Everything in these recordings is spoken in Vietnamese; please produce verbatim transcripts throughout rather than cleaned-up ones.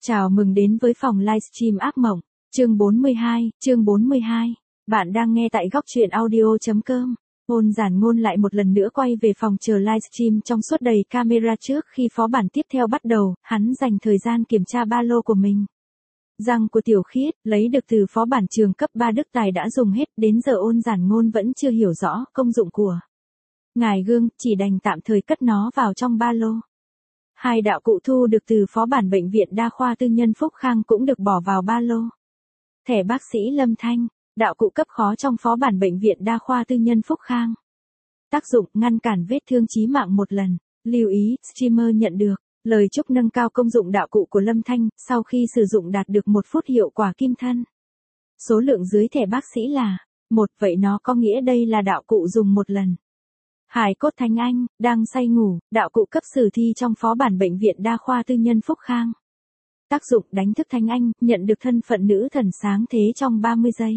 Chào mừng đến với phòng livestream ác mộng, chương bốn mươi hai, chương bốn mươi hai. Bạn đang nghe tại góc truyện audio.com. Ôn Giản Ngôn lại một lần nữa quay về phòng chờ livestream trong suốt đầy camera trước khi phó bản tiếp theo bắt đầu, hắn dành thời gian kiểm tra ba lô của mình. Răng của Tiểu Khiết, lấy được từ phó bản trường cấp ba Đức Tài đã dùng hết, đến giờ Ôn Giản Ngôn vẫn chưa hiểu rõ công dụng của ngài gương, chỉ đành tạm thời cất nó vào trong ba lô. Hai đạo cụ thu được từ phó bản bệnh viện đa khoa tư nhân Phúc Khang cũng được bỏ vào ba lô. Thẻ bác sĩ Lâm Thanh, đạo cụ cấp khó trong phó bản bệnh viện đa khoa tư nhân Phúc Khang. Tác dụng ngăn cản vết thương chí mạng một lần. Lưu ý, streamer nhận được lời chúc nâng cao công dụng đạo cụ của Lâm Thanh, sau khi sử dụng đạt được một phút hiệu quả kim thân. Số lượng dưới thẻ bác sĩ là một, vậy nó có nghĩa đây là đạo cụ dùng một lần. Hải cốt Thánh Anh, đang say ngủ, đạo cụ cấp sử thi trong phó bản bệnh viện đa khoa tư nhân Phúc Khang. Tác dụng đánh thức Thánh Anh, nhận được thân phận nữ thần sáng thế trong ba mươi giây.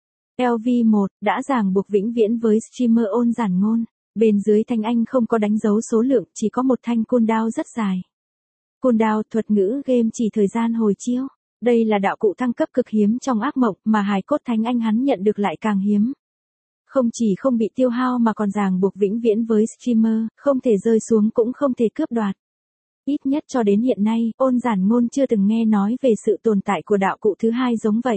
lờ vê một, đã ràng buộc vĩnh viễn với streamer Ôn Giản Ngôn. Bên dưới Thánh Anh không có đánh dấu số lượng, chỉ có một thanh cooldown rất dài. Cooldown thuật ngữ game chỉ thời gian hồi chiếu. Đây là đạo cụ thăng cấp cực hiếm trong ác mộng mà hài cốt Thánh Anh hắn nhận được lại càng hiếm. Không chỉ không bị tiêu hao mà còn ràng buộc vĩnh viễn với streamer, không thể rơi xuống cũng không thể cướp đoạt. Ít nhất cho đến hiện nay, Ôn Giản Ngôn chưa từng nghe nói về sự tồn tại của đạo cụ thứ hai giống vậy.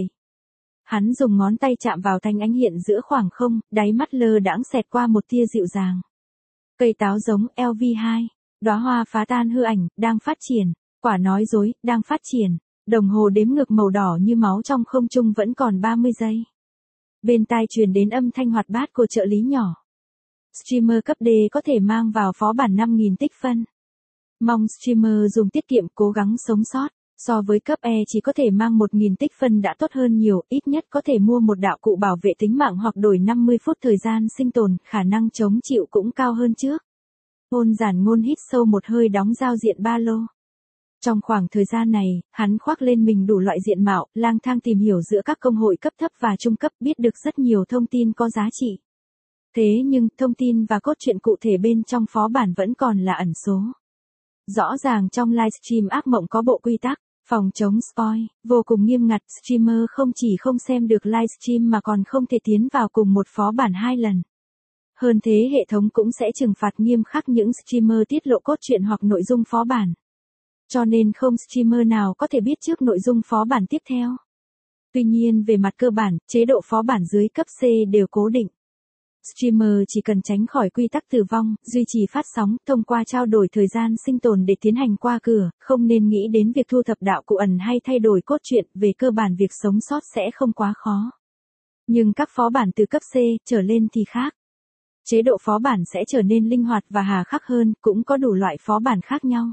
Hắn dùng ngón tay chạm vào Thánh Ánh hiện giữa khoảng không, đáy mắt lơ đãng xẹt qua một tia dịu dàng. Cây táo giống lờ vê hai, đóa hoa phá tan hư ảnh, đang phát triển, quả nói dối, đang phát triển, đồng hồ đếm ngược màu đỏ như máu trong không trung vẫn còn ba mươi giây. Bên tai truyền đến âm thanh hoạt bát của trợ lý nhỏ. Streamer cấp D có thể mang vào phó bản năm nghìn tích phân. Mong streamer dùng tiết kiệm cố gắng sống sót. So với cấp E chỉ có thể mang một nghìn tích phân đã tốt hơn nhiều, ít nhất có thể mua một đạo cụ bảo vệ tính mạng hoặc đổi năm mươi phút thời gian sinh tồn, khả năng chống chịu cũng cao hơn trước. Ôn Giản Ngôn hít sâu một hơi đóng giao diện ba lô. Trong khoảng thời gian này, hắn khoác lên mình đủ loại diện mạo, lang thang tìm hiểu giữa các công hội cấp thấp và trung cấp, biết được rất nhiều thông tin có giá trị. Thế nhưng, thông tin và cốt truyện cụ thể bên trong phó bản vẫn còn là ẩn số. Rõ ràng trong livestream ác mộng có bộ quy tắc, phòng chống spoil, vô cùng nghiêm ngặt, streamer không chỉ không xem được livestream mà còn không thể tiến vào cùng một phó bản hai lần. Hơn thế hệ thống cũng sẽ trừng phạt nghiêm khắc những streamer tiết lộ cốt truyện hoặc nội dung phó bản. Cho nên không streamer nào có thể biết trước nội dung phó bản tiếp theo. Tuy nhiên về mặt cơ bản, chế độ phó bản dưới cấp C đều cố định. Streamer chỉ cần tránh khỏi quy tắc tử vong, duy trì phát sóng, thông qua trao đổi thời gian sinh tồn để tiến hành qua cửa, không nên nghĩ đến việc thu thập đạo cụ ẩn hay thay đổi cốt truyện, về cơ bản việc sống sót sẽ không quá khó. Nhưng các phó bản từ cấp C trở lên thì khác. Chế độ phó bản sẽ trở nên linh hoạt và hà khắc hơn, cũng có đủ loại phó bản khác nhau.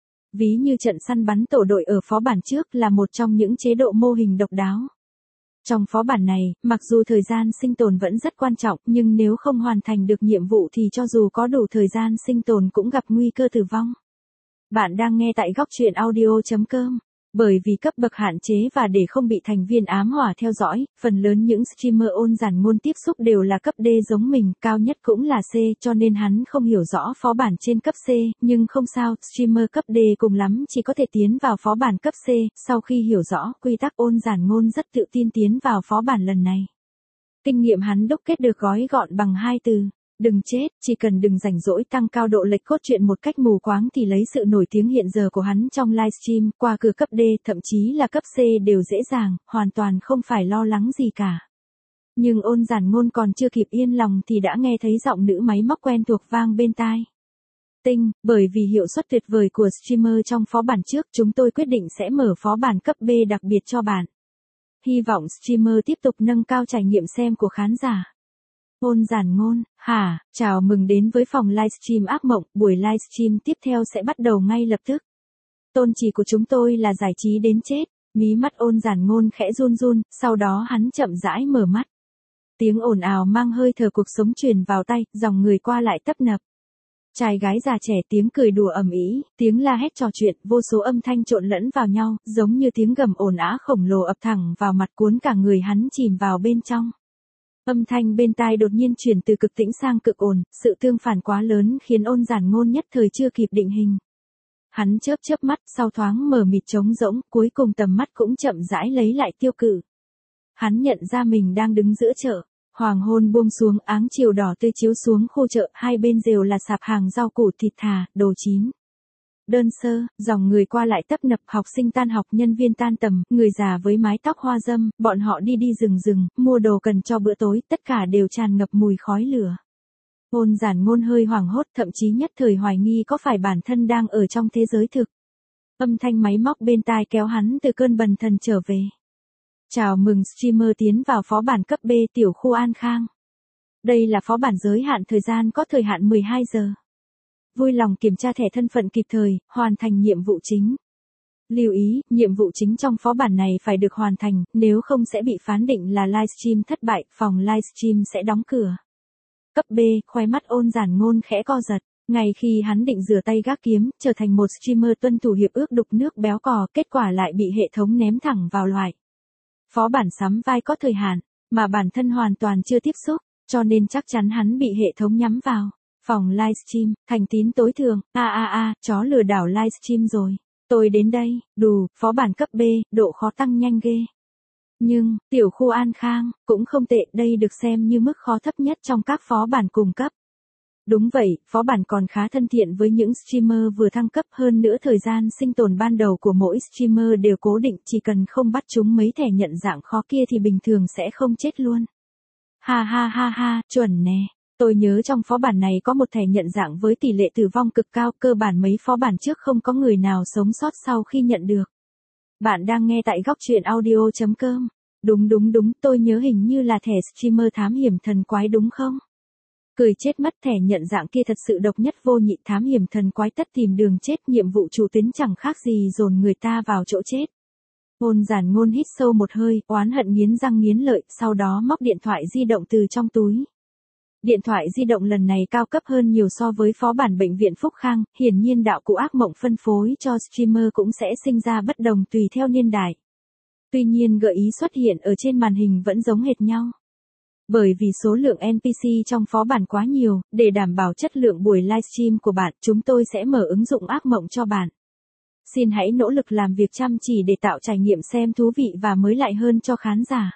Ví như trận săn bắn tổ đội ở phó bản trước là một trong những chế độ mô hình độc đáo. Trong phó bản này, mặc dù thời gian sinh tồn vẫn rất quan trọng, nhưng nếu không hoàn thành được nhiệm vụ thì cho dù có đủ thời gian sinh tồn cũng gặp nguy cơ tử vong. Bạn đang nghe tại góc truyện audio.com. Bởi vì cấp bậc hạn chế và để không bị thành viên ám hỏa theo dõi, phần lớn những streamer Ôn Giản Ngôn tiếp xúc đều là cấp D giống mình, cao nhất cũng là C, cho nên hắn không hiểu rõ phó bản trên cấp C, nhưng không sao, streamer cấp D cùng lắm chỉ có thể tiến vào phó bản cấp C, sau khi hiểu rõ quy tắc Ôn Giản Ngôn rất tự tin tiến vào phó bản lần này. Kinh nghiệm hắn đúc kết được gói gọn bằng hai từ. Đừng chết, chỉ cần đừng rảnh rỗi tăng cao độ lệch cốt truyện một cách mù quáng thì lấy sự nổi tiếng hiện giờ của hắn trong livestream, qua cửa cấp D, thậm chí là cấp C đều dễ dàng, hoàn toàn không phải lo lắng gì cả. Nhưng Ôn Giản Ngôn còn chưa kịp yên lòng thì đã nghe thấy giọng nữ máy móc quen thuộc vang bên tai. Tinh, bởi vì hiệu suất tuyệt vời của streamer trong phó bản trước, chúng tôi quyết định sẽ mở phó bản cấp B đặc biệt cho bạn. Hy vọng streamer tiếp tục nâng cao trải nghiệm xem của khán giả. Ôn Giản Ngôn, hả, chào mừng đến với phòng livestream ác mộng, buổi livestream tiếp theo sẽ bắt đầu ngay lập tức. Tôn chỉ của chúng tôi là giải trí đến chết, mí mắt Ôn Giản Ngôn khẽ run run, sau đó hắn chậm rãi mở mắt. Tiếng ồn ào mang hơi thở cuộc sống truyền vào tai, dòng người qua lại tấp nập. Trai gái già trẻ tiếng cười đùa ầm ĩ, tiếng la hét trò chuyện, vô số âm thanh trộn lẫn vào nhau, giống như tiếng gầm ồn ào khổng lồ ập thẳng vào mặt cuốn cả người hắn chìm vào bên trong. Âm thanh bên tai đột nhiên chuyển từ cực tĩnh sang cực ồn, sự tương phản quá lớn khiến Ôn Giản Ngôn nhất thời chưa kịp định hình. Hắn chớp chớp mắt, sau thoáng mờ mịt trống rỗng, cuối cùng tầm mắt cũng chậm rãi lấy lại tiêu cự. Hắn nhận ra mình đang đứng giữa chợ. Hoàng hôn buông xuống, áng chiều đỏ tươi chiếu xuống khu chợ, hai bên đều là sạp hàng rau củ thịt thà, đồ chín. Đơn sơ, dòng người qua lại tấp nập, học sinh tan học, nhân viên tan tầm, người già với mái tóc hoa râm, bọn họ đi đi rừng rừng, mua đồ cần cho bữa tối, tất cả đều tràn ngập mùi khói lửa. Ôn Giản Ngôn hơi hoảng hốt, thậm chí nhất thời hoài nghi có phải bản thân đang ở trong thế giới thực. Âm thanh máy móc bên tai kéo hắn từ cơn bần thần trở về. Chào mừng streamer tiến vào phó bản cấp B tiểu khu An Khang. Đây là phó bản giới hạn thời gian, có thời hạn mười hai giờ. Vui lòng kiểm tra thẻ thân phận kịp thời, hoàn thành nhiệm vụ chính. Lưu ý, nhiệm vụ chính trong phó bản này phải được hoàn thành, nếu không sẽ bị phán định là livestream thất bại, phòng livestream sẽ đóng cửa. Cấp B, khóe mắt Ôn Giản Ngôn khẽ co giật. Ngay khi hắn định rửa tay gác kiếm, trở thành một streamer tuân thủ hiệp ước đục nước béo cò, kết quả lại bị hệ thống ném thẳng vào loại. Phó bản sắm vai có thời hạn, mà bản thân hoàn toàn chưa tiếp xúc, cho nên chắc chắn hắn bị hệ thống nhắm vào. Phòng livestream, thành tín tối thượng, a a a, chó lừa đảo livestream rồi. Tôi đến đây, đù, phó bản cấp B, độ khó tăng nhanh ghê. Nhưng, tiểu khu An Khang, cũng không tệ, đây được xem như mức khó thấp nhất trong các phó bản cùng cấp. Đúng vậy, phó bản còn khá thân thiện với những streamer vừa thăng cấp, hơn nữa thời gian sinh tồn ban đầu của mỗi streamer đều cố định, chỉ cần không bắt chúng mấy thẻ nhận dạng khó kia thì bình thường sẽ không chết luôn. Ha ha ha ha, chuẩn nè. Tôi nhớ trong phó bản này có một thẻ nhận dạng với tỷ lệ tử vong cực cao, cơ bản mấy phó bản trước không có người nào sống sót sau khi nhận được. Bạn đang nghe tại góc truyện audio chấm com. Đúng đúng đúng, tôi nhớ hình như là thẻ streamer thám hiểm thần quái đúng không? Cười chết mất, thẻ nhận dạng kia thật sự độc nhất vô nhị, thám hiểm thần quái tất tìm đường chết, nhiệm vụ chủ tuyến chẳng khác gì dồn người ta vào chỗ chết. Ôn Giản Ngôn hít sâu một hơi, oán hận nghiến răng nghiến lợi, sau đó móc điện thoại di động từ trong túi. Điện thoại di động lần này cao cấp hơn nhiều so với phó bản bệnh viện Phúc Khang, hiển nhiên đạo cụ ác mộng phân phối cho streamer cũng sẽ sinh ra bất đồng tùy theo niên đại. Tuy nhiên gợi ý xuất hiện ở trên màn hình vẫn giống hệt nhau. Bởi vì số lượng en pê xê trong phó bản quá nhiều, để đảm bảo chất lượng buổi livestream của bạn, chúng tôi sẽ mở ứng dụng ác mộng cho bạn. Xin hãy nỗ lực làm việc chăm chỉ để tạo trải nghiệm xem thú vị và mới lạ hơn cho khán giả.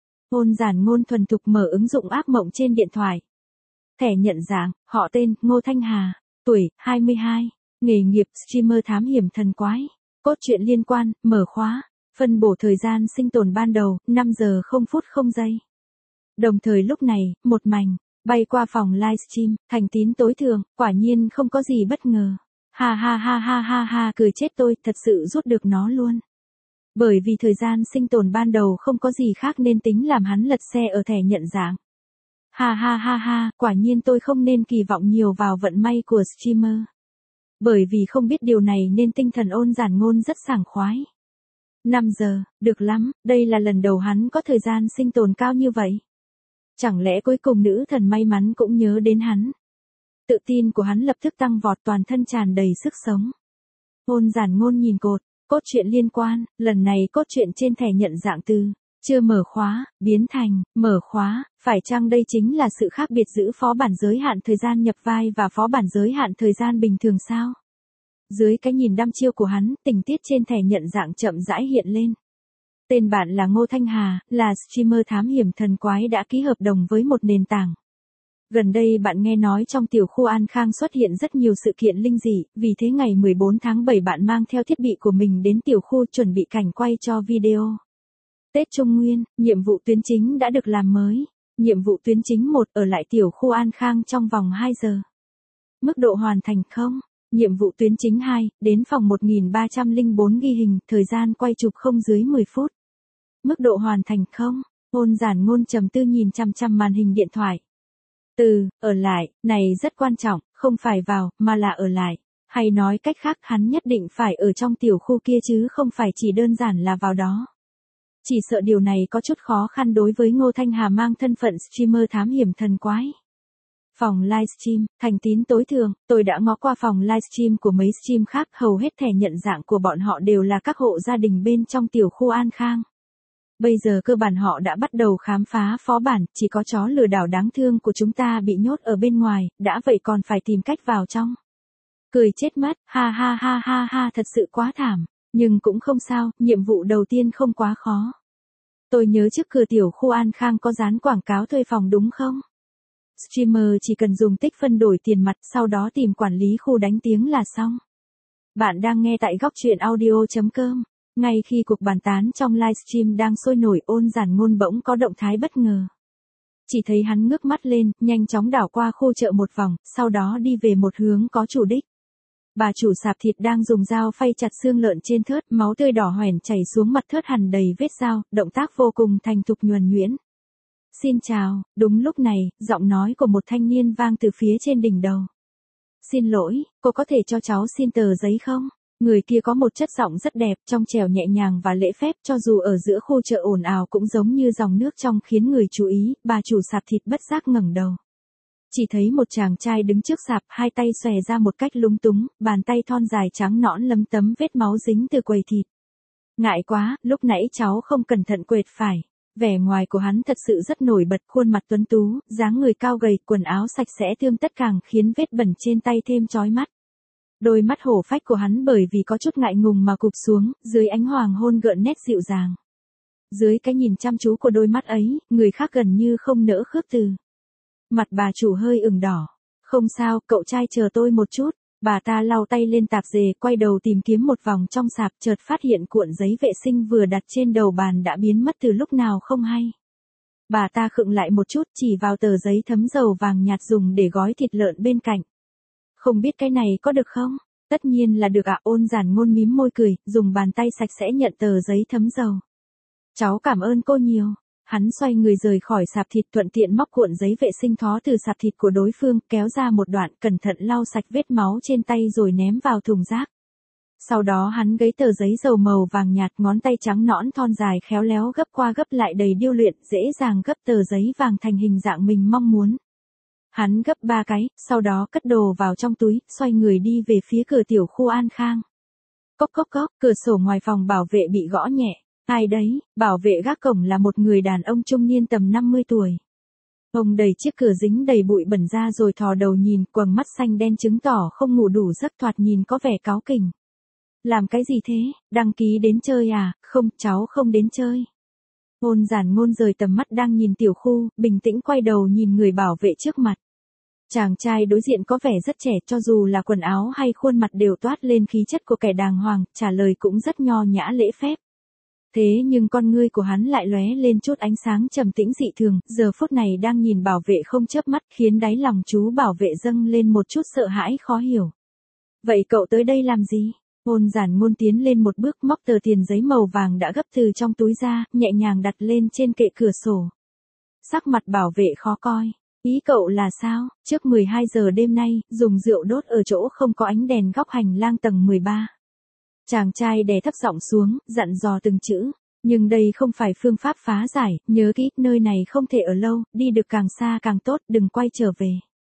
Ôn Giản Ngôn thuần thục mở ứng dụng ác mộng trên điện thoại. Thẻ nhận dạng, họ tên, Ngô Thanh Hà, tuổi, hai mươi hai, nghề nghiệp, streamer thám hiểm thần quái, cốt truyện liên quan, mở khóa, phân bổ thời gian sinh tồn ban đầu, năm giờ không phút không giây. Đồng thời lúc này, một mảnh, bay qua phòng livestream, thành tín tối thượng, quả nhiên không có gì bất ngờ. Ha ha ha ha ha ha, cười chết tôi, thật sự rút được nó luôn. Bởi vì thời gian sinh tồn ban đầu không có gì khác nên tính làm hắn lật xe ở thẻ nhận dạng. Ha ha ha ha, quả nhiên tôi không nên kỳ vọng nhiều vào vận may của streamer. Bởi vì không biết điều này nên tinh thần Ôn Giản Ngôn rất sảng khoái. năm giờ, được lắm, đây là lần đầu hắn có thời gian sinh tồn cao như vậy. Chẳng lẽ cuối cùng nữ thần may mắn cũng nhớ đến hắn? Tự tin của hắn lập tức tăng vọt, toàn thân tràn đầy sức sống. Ôn Giản Ngôn nhìn cột, cốt truyện liên quan, lần này cốt truyện trên thẻ nhận dạng từ chưa mở khóa, biến thành mở khóa, phải chăng đây chính là sự khác biệt giữa phó bản giới hạn thời gian nhập vai và phó bản giới hạn thời gian bình thường sao? Dưới cái nhìn đăm chiêu của hắn, tình tiết trên thẻ nhận dạng chậm rãi hiện lên. Tên bạn là Ngô Thanh Hà, là streamer thám hiểm thần quái đã ký hợp đồng với một nền tảng. Gần đây bạn nghe nói trong tiểu khu An Khang xuất hiện rất nhiều sự kiện linh dị, vì thế ngày mười bốn tháng bảy bạn mang theo thiết bị của mình đến tiểu khu chuẩn bị cảnh quay cho video. Tết Trung Nguyên, nhiệm vụ tuyến chính đã được làm mới. Nhiệm vụ tuyến chính một, ở lại tiểu khu An Khang trong vòng hai giờ. Mức độ hoàn thành không? Nhiệm vụ tuyến chính hai, đến phòng một nghìn ba trăm lẻ bốn ghi hình, thời gian quay chụp không dưới mười phút. Mức độ hoàn thành không? Ôn Giản Ngôn trầm tư nhìn chằm chằm màn hình điện thoại. Từ, ở lại, này rất quan trọng, không phải vào, mà là ở lại. Hay nói cách khác, hắn nhất định phải ở trong tiểu khu kia chứ không phải chỉ đơn giản là vào đó. Chỉ sợ điều này có chút khó khăn đối với Ngô Thanh Hà mang thân phận streamer thám hiểm thần quái. Phòng livestream, thành tín tối thượng, tôi đã ngó qua phòng livestream của mấy stream khác, hầu hết thẻ nhận dạng của bọn họ đều là các hộ gia đình bên trong tiểu khu An Khang. Bây giờ cơ bản họ đã bắt đầu khám phá phó bản, chỉ có chó lừa đảo đáng thương của chúng ta bị nhốt ở bên ngoài, đã vậy còn phải tìm cách vào trong. Cười chết mất, ha ha ha ha ha thật sự quá thảm. Nhưng cũng không sao, nhiệm vụ đầu tiên không quá khó. Tôi nhớ trước cửa tiểu khu An Khang có dán quảng cáo thuê phòng đúng không? Streamer chỉ cần dùng tích phân đổi tiền mặt, sau đó tìm quản lý khu đánh tiếng là xong. Bạn đang nghe tại góc truyện audio.com. Ngay khi cuộc bàn tán trong livestream đang sôi nổi, Ôn Giản Ngôn bỗng có động thái bất ngờ. Chỉ thấy hắn ngước mắt lên, nhanh chóng đảo qua khu chợ một vòng, sau đó đi về một hướng có chủ đích. Bà chủ sạp thịt đang dùng dao phay chặt xương lợn trên thớt, máu tươi đỏ hoẻn chảy xuống mặt thớt hằn đầy vết dao, động tác vô cùng thành thục nhuần nhuyễn. Xin chào, đúng lúc này, giọng nói của một thanh niên vang từ phía trên đỉnh đầu. Xin lỗi, cô có thể cho cháu xin tờ giấy không? Người kia có một chất giọng rất đẹp, trong trẻo nhẹ nhàng và lễ phép, cho dù ở giữa khu chợ ồn ào cũng giống như dòng nước trong khiến người chú ý. Bà chủ sạp thịt bất giác ngẩng đầu. Chỉ thấy một chàng trai đứng trước sạp, hai tay xòe ra một cách lúng túng, bàn tay thon dài trắng nõn lấm tấm vết máu dính từ quầy thịt. Ngại quá, lúc nãy cháu không cẩn thận quệt phải. Vẻ ngoài của hắn thật sự rất nổi bật, khuôn mặt tuấn tú, dáng người cao gầy, quần áo sạch sẽ tươm tất càng khiến vết bẩn trên tay thêm chói mắt. Đôi mắt hổ phách của hắn bởi vì có chút ngại ngùng mà cụp xuống, dưới ánh hoàng hôn gợn nét dịu dàng. Dưới cái nhìn chăm chú của đôi mắt ấy, người khác gần như không nỡ khước từ. Mặt bà chủ hơi ửng đỏ. Không sao, cậu trai chờ tôi một chút. Bà ta lau tay lên tạp dề, quay đầu tìm kiếm một vòng trong sạp, chợt phát hiện cuộn giấy vệ sinh vừa đặt trên đầu bàn đã biến mất từ lúc nào không hay. Bà ta khựng lại một chút, chỉ vào tờ giấy thấm dầu vàng nhạt dùng để gói thịt lợn bên cạnh. Không biết cái này có được không? Tất nhiên là được ạ. Ôn Giản Ngôn mím môi cười, dùng bàn tay sạch sẽ nhận tờ giấy thấm dầu. Cháu cảm ơn cô nhiều. Hắn xoay người rời khỏi sạp thịt, thuận tiện móc cuộn giấy vệ sinh thó từ sạp thịt của đối phương, kéo ra một đoạn, cẩn thận lau sạch vết máu trên tay rồi ném vào thùng rác. Sau đó hắn gấy tờ giấy dầu màu vàng nhạt, ngón tay trắng nõn thon dài khéo léo gấp qua gấp lại đầy điêu luyện, dễ dàng gấp tờ giấy vàng thành hình dạng mình mong muốn. Hắn gấp ba cái, sau đó cất đồ vào trong túi, xoay người đi về phía cửa tiểu khu An Khang. Cốc cốc cốc, cửa sổ ngoài phòng bảo vệ bị gõ nhẹ. Ai đấy? Bảo vệ gác cổng là một người đàn ông trung niên tầm năm mươi tuổi. Ông đẩy chiếc cửa dính đầy bụi bẩn ra rồi thò đầu nhìn, quầng mắt xanh đen chứng tỏ không ngủ đủ giấc, thoạt nhìn có vẻ cáu kỉnh. Làm cái gì thế? Đăng ký đến chơi à? Không, cháu không đến chơi. Ôn Giản Ngôn rời tầm mắt đang nhìn tiểu khu, bình tĩnh quay đầu nhìn người bảo vệ trước mặt. Chàng trai đối diện có vẻ rất trẻ, cho dù là quần áo hay khuôn mặt đều toát lên khí chất của kẻ đàng hoàng, trả lời cũng rất nho nhã lễ phép. Thế nhưng con ngươi của hắn lại lóe lên chút ánh sáng trầm tĩnh dị thường, giờ phút này đang nhìn bảo vệ không chớp mắt, khiến đáy lòng chú bảo vệ dâng lên một chút sợ hãi khó hiểu. Vậy cậu tới đây làm gì? Ôn Giản Ngôn tiến lên một bước, móc tờ tiền giấy màu vàng đã gấp từ trong túi ra, nhẹ nhàng đặt lên trên kệ cửa sổ. Sắc mặt bảo vệ khó coi. Ý cậu là sao? Trước mười hai giờ đêm nay, dùng rượu đốt ở chỗ không có ánh đèn góc hành lang tầng mười ba. Chàng trai đè thấp giọng xuống, dặn dò từng chữ. Nhưng đây không phải phương pháp phá giải, nhớ kỹ, nơi này không thể ở lâu, đi được càng xa càng tốt, đừng quay trở về.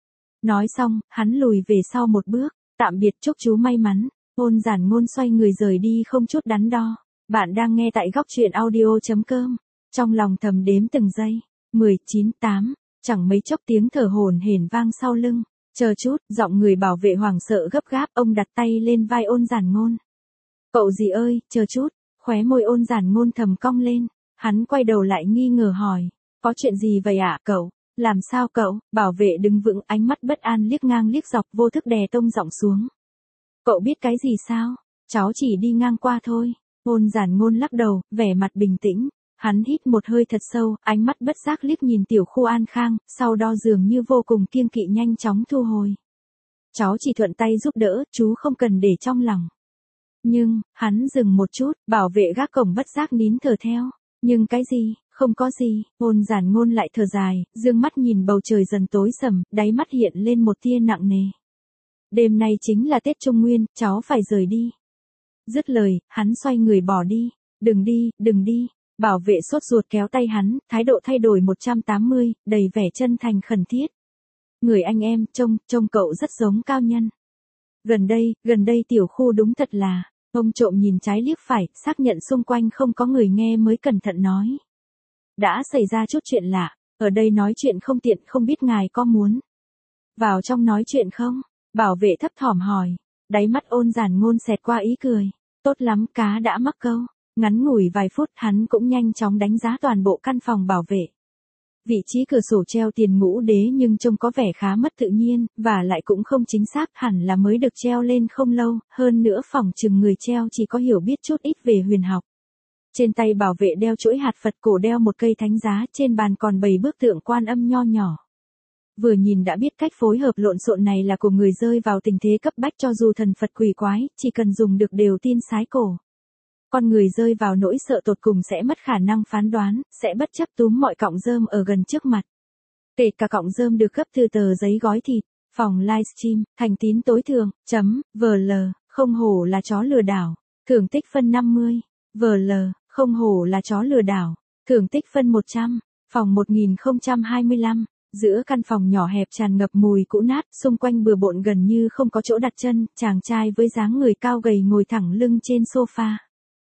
Nói xong, hắn lùi về sau một bước. Tạm biệt, chúc chú may mắn. Ôn Giản Ngôn xoay người rời đi không chút đắn đo. Bạn đang nghe tại góc truyện audio.com. Trong lòng thầm đếm từng giây. mười, chín, tám. Chẳng mấy chốc tiếng thở hổn hển vang sau lưng. Chờ chút, giọng người bảo vệ hoảng sợ gấp gáp, ông đặt tay lên vai Ôn Giản Ngôn. Cậu gì ơi, chờ chút. Khóe môi Ôn Giản Ngôn thầm cong lên. Hắn quay đầu lại nghi ngờ hỏi. Có chuyện gì vậy ạ, cậu? Làm sao cậu? Bảo vệ đứng vững, ánh mắt bất an liếc ngang liếc dọc, vô thức đè tông giọng xuống. Cậu biết cái gì sao? Cháu chỉ đi ngang qua thôi. Ôn Giản Ngôn lắc đầu, vẻ mặt bình tĩnh. Hắn hít một hơi thật sâu, ánh mắt bất giác liếc nhìn tiểu khu An Khang, sau đó dường như vô cùng kiêng kỵ nhanh chóng thu hồi. Cháu chỉ thuận tay giúp đỡ, chú không cần để trong lòng. Nhưng, hắn dừng một chút, bảo vệ gác cổng bất giác nín thở theo. Nhưng cái gì? Không có gì. Ôn Giản Ngôn lại thở dài, dương mắt nhìn bầu trời dần tối sầm, đáy mắt hiện lên một tia nặng nề. Đêm nay chính là Tết Trung Nguyên, cháu phải rời đi. Dứt lời, hắn xoay người bỏ đi. Đừng đi, đừng đi. Bảo vệ sốt ruột kéo tay hắn, thái độ thay đổi một trăm tám mươi, đầy vẻ chân thành khẩn thiết. Người anh em, trông, trông cậu rất giống Cao Nhân. Gần đây, gần đây tiểu khu đúng thật là, ông trộm nhìn trái liếc phải, xác nhận xung quanh không có người nghe mới cẩn thận nói. Đã xảy ra chút chuyện lạ, ở đây nói chuyện không tiện, không biết ngài có muốn vào trong nói chuyện không? Bảo vệ thấp thỏm hỏi. Đáy mắt Ôn Giản Ngôn xẹt qua ý cười. Tốt lắm, cá đã mắc câu. Ngắn ngủi vài phút hắn cũng nhanh chóng đánh giá toàn bộ căn phòng bảo vệ. Vị trí cửa sổ treo tiền ngũ đế nhưng trông có vẻ khá mất tự nhiên, và lại cũng không chính xác, hẳn là mới được treo lên không lâu, hơn nữa phỏng chừng người treo chỉ có hiểu biết chút ít về huyền học. Trên tay bảo vệ đeo chuỗi hạt Phật, cổ đeo một cây thánh giá, trên bàn còn bày bức tượng Quan Âm nho nhỏ. Vừa nhìn đã biết cách phối hợp lộn xộn này là của người rơi vào tình thế cấp bách, cho dù thần Phật quỷ quái, chỉ cần dùng được đều tin sái cổ. Con người rơi vào nỗi sợ tột cùng sẽ mất khả năng phán đoán, sẽ bất chấp túm mọi cọng rơm ở gần trước mặt. Kể cả cọng rơm được gấp từ tờ giấy gói thịt. Phòng livestream, thành tín tối thượng, chấm, vl, không hổ là chó lừa đảo. Thưởng tích phân năm mươi. vl, không hổ là chó lừa đảo. Thưởng tích phân một trăm. Phòng một nghìn không trăm hai mươi lăm. Giữa căn phòng nhỏ hẹp tràn ngập mùi cũ nát, xung quanh bừa bộn gần như không có chỗ đặt chân, chàng trai với dáng người cao gầy ngồi thẳng lưng trên sofa.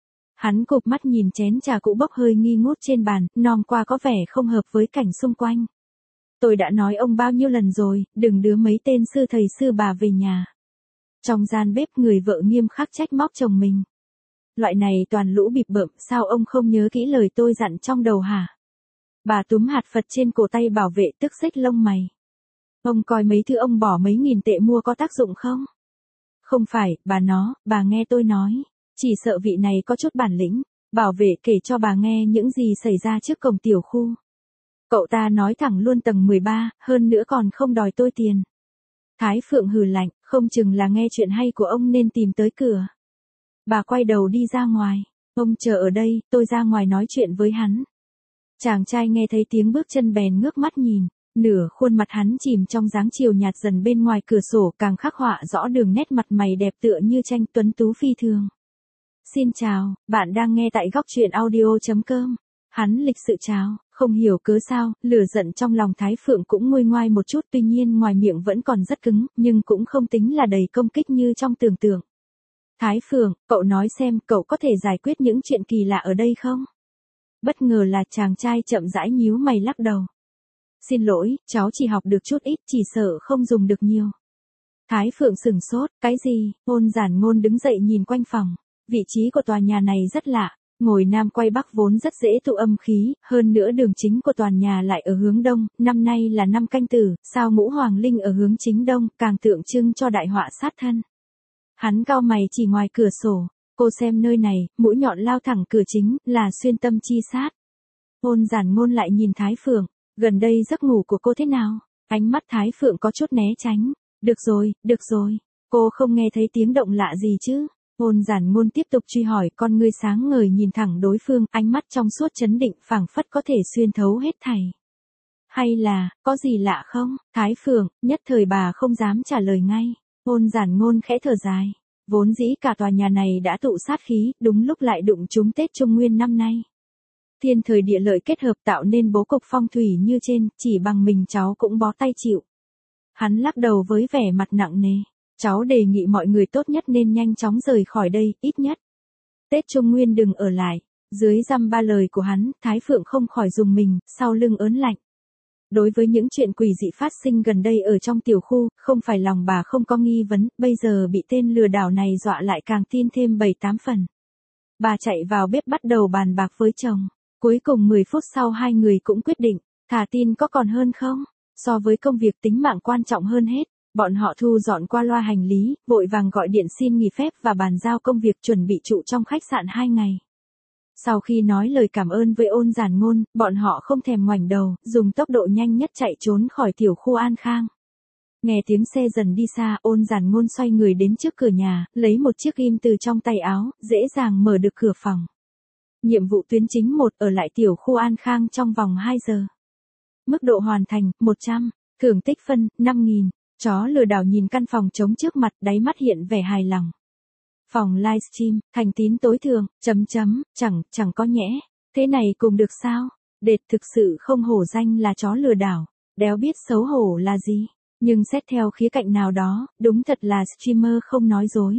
Hắn cụp mắt nhìn chén trà cũ bốc hơi nghi ngút trên bàn, nom qua có vẻ không hợp với cảnh xung quanh. Tôi đã nói ông bao nhiêu lần rồi, đừng đưa mấy tên sư thầy sư bà về nhà. Trong gian bếp người vợ nghiêm khắc trách móc chồng mình. Loại này toàn lũ bịp bợm, sao ông không nhớ kỹ lời tôi dặn trong đầu hả? Bà túm hạt Phật trên cổ tay bảo vệ tức xích lông mày. Ông coi mấy thứ ông bỏ mấy nghìn tệ mua có tác dụng không? Không phải, bà nó, bà nghe tôi nói. Chỉ sợ vị này có chút bản lĩnh. Bảo vệ kể cho bà nghe những gì xảy ra trước cổng tiểu khu. Cậu ta nói thẳng luôn tầng mười ba, hơn nữa còn không đòi tôi tiền. Thái Phượng hừ lạnh, không chừng là nghe chuyện hay của ông nên tìm tới cửa. Bà quay đầu đi ra ngoài. Ông chờ ở đây, tôi ra ngoài nói chuyện với hắn. Chàng trai nghe thấy tiếng bước chân bèn ngước mắt nhìn. Nửa khuôn mặt hắn chìm trong dáng chiều nhạt dần bên ngoài cửa sổ, càng khắc họa rõ đường nét mặt mày đẹp tựa như tranh tuấn tú phi thường. Xin chào, bạn đang nghe tại góc truyện audio chấm com. Hắn lịch sự chào, không hiểu cớ sao, lửa giận trong lòng Thái Phượng cũng nguôi ngoai một chút, tuy nhiên ngoài miệng vẫn còn rất cứng, nhưng cũng không tính là đầy công kích như trong tưởng tượng. Thái Phượng, cậu nói xem, cậu có thể giải quyết những chuyện kỳ lạ ở đây không? Bất ngờ là chàng trai chậm rãi nhíu mày lắc đầu. Xin lỗi, cháu chỉ học được chút ít, chỉ sợ không dùng được nhiều. Thái Phượng sửng sốt, cái gì? Ôn Giản Ngôn đứng dậy nhìn quanh phòng. Vị trí của tòa nhà này rất lạ, ngồi nam quay bắc vốn rất dễ tụ âm khí, hơn nữa đường chính của tòa nhà lại ở hướng đông, năm nay là năm Canh Tử, sao ngũ hoàng linh ở hướng chính đông, càng tượng trưng cho đại họa sát thân. Hắn cau mày chỉ ngoài cửa sổ, cô xem nơi này, mũi nhọn lao thẳng cửa chính, là xuyên tâm chi sát. Ôn Giản Ngôn lại nhìn Thái Phượng, gần đây giấc ngủ của cô thế nào? Ánh mắt Thái Phượng có chút né tránh. Được rồi, được rồi, cô không nghe thấy tiếng động lạ gì chứ? Ôn Giản Ngôn tiếp tục truy hỏi, con ngươi sáng ngời nhìn thẳng đối phương, ánh mắt trong suốt chấn định, phảng phất có thể xuyên thấu hết thảy. Hay là, có gì lạ không? Thái Phượng, nhất thời bà không dám trả lời ngay. Ôn Giản Ngôn khẽ thở dài. Vốn dĩ cả tòa nhà này đã tụ sát khí, đúng lúc lại đụng trúng Tết Trung Nguyên năm nay. Thiên thời địa lợi kết hợp tạo nên bố cục phong thủy như trên, chỉ bằng mình cháu cũng bó tay chịu. Hắn lắc đầu với vẻ mặt nặng nề. Cháu đề nghị mọi người tốt nhất nên nhanh chóng rời khỏi đây, ít nhất. Tết Trung Nguyên đừng ở lại. Dưới dăm ba lời của hắn, Thái Phượng không khỏi rùng mình, sau lưng ớn lạnh. Đối với những chuyện quỷ dị phát sinh gần đây ở trong tiểu khu, không phải lòng bà không có nghi vấn, bây giờ bị tên lừa đảo này dọa lại càng tin thêm bảy tám phần. Bà chạy vào bếp bắt đầu bàn bạc với chồng. Cuối cùng mười phút sau hai người cũng quyết định, thả tin có còn hơn không? So với công việc tính mạng quan trọng hơn hết. Bọn họ thu dọn qua loa hành lý, vội vàng gọi điện xin nghỉ phép và bàn giao công việc chuẩn bị trụ trong khách sạn hai ngày. Sau khi nói lời cảm ơn với Ôn Giản Ngôn, bọn họ không thèm ngoảnh đầu, dùng tốc độ nhanh nhất chạy trốn khỏi tiểu khu An Khang. Nghe tiếng xe dần đi xa, Ôn Giản Ngôn xoay người đến trước cửa nhà, lấy một chiếc ghim từ trong tay áo, dễ dàng mở được cửa phòng. Nhiệm vụ tuyến chính một, ở lại tiểu khu An Khang trong vòng hai giờ. Mức độ hoàn thành, một trăm. Thưởng tích phân, năm nghìn. Chó lừa đảo nhìn căn phòng trống trước mặt, đáy mắt hiện vẻ hài lòng. Phòng livestream, thành tín tối thượng, chấm chấm, chẳng, chẳng có nhẽ. Thế này cùng được sao? Đệt thực sự không hổ danh là chó lừa đảo. Đéo biết xấu hổ là gì. Nhưng xét theo khía cạnh nào đó, đúng thật là streamer không nói dối.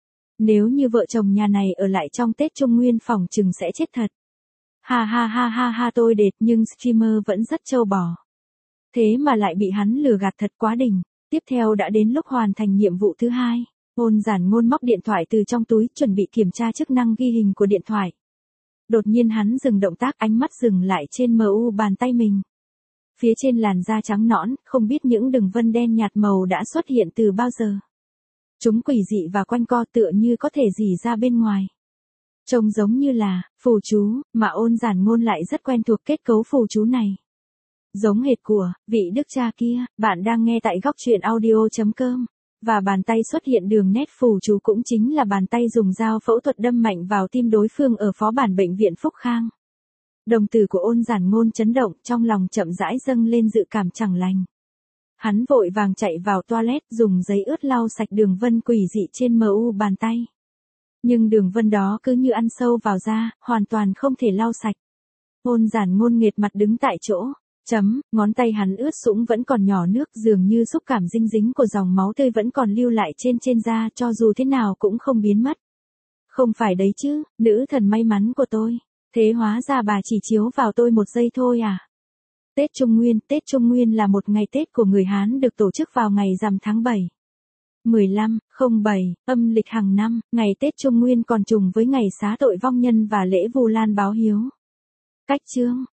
Nếu như vợ chồng nhà này ở lại trong Tết Trung Nguyên phòng chừng sẽ chết thật. Ha ha ha ha ha tôi đệt, nhưng streamer vẫn rất trâu bò. Thế mà lại bị hắn lừa gạt thật quá đỉnh. Tiếp theo đã đến lúc hoàn thành nhiệm vụ thứ hai. Ôn giản ngôn móc điện thoại từ trong túi chuẩn bị kiểm tra chức năng ghi hình của điện thoại. Đột nhiên hắn dừng động tác, ánh mắt dừng lại trên mờ u bàn tay mình. Phía trên làn da trắng nõn, không biết những đường vân đen nhạt màu đã xuất hiện từ bao giờ. Chúng quỷ dị và quanh co tựa như có thể rỉ ra bên ngoài. Trông giống như là phù chú, mà ôn giản ngôn lại rất quen thuộc kết cấu phù chú này. Giống hệt của vị đức cha kia. Bạn đang nghe tại góc truyện audio chấm com. Và bàn tay xuất hiện đường nét phù chú cũng chính là bàn tay dùng dao phẫu thuật đâm mạnh vào tim đối phương ở phó bản bệnh viện Phúc Khang. Đồng tử của ôn giản ngôn chấn động, trong lòng chậm rãi dâng lên dự cảm chẳng lành. Hắn vội vàng chạy vào toilet, dùng giấy ướt lau sạch đường vân quỷ dị trên mờ u bàn tay. Nhưng đường vân đó cứ như ăn sâu vào da, hoàn toàn không thể lau sạch. Ôn giản ngôn nghệt mặt đứng tại chỗ. Chấm, ngón tay hắn ướt sũng vẫn còn nhỏ nước, dường như xúc cảm dinh dính của dòng máu tươi vẫn còn lưu lại trên trên da, cho dù thế nào cũng không biến mất. Không phải đấy chứ, nữ thần may mắn của tôi. Thế hóa ra bà chỉ chiếu vào tôi một giây thôi à? Tết Trung Nguyên, Tết Trung Nguyên là một ngày Tết của người Hán được tổ chức vào ngày rằm tháng bảy. mười lăm, không bảy, âm lịch hàng năm, ngày Tết Trung Nguyên còn trùng với ngày xá tội vong nhân và lễ Vu Lan báo hiếu. Cách chương,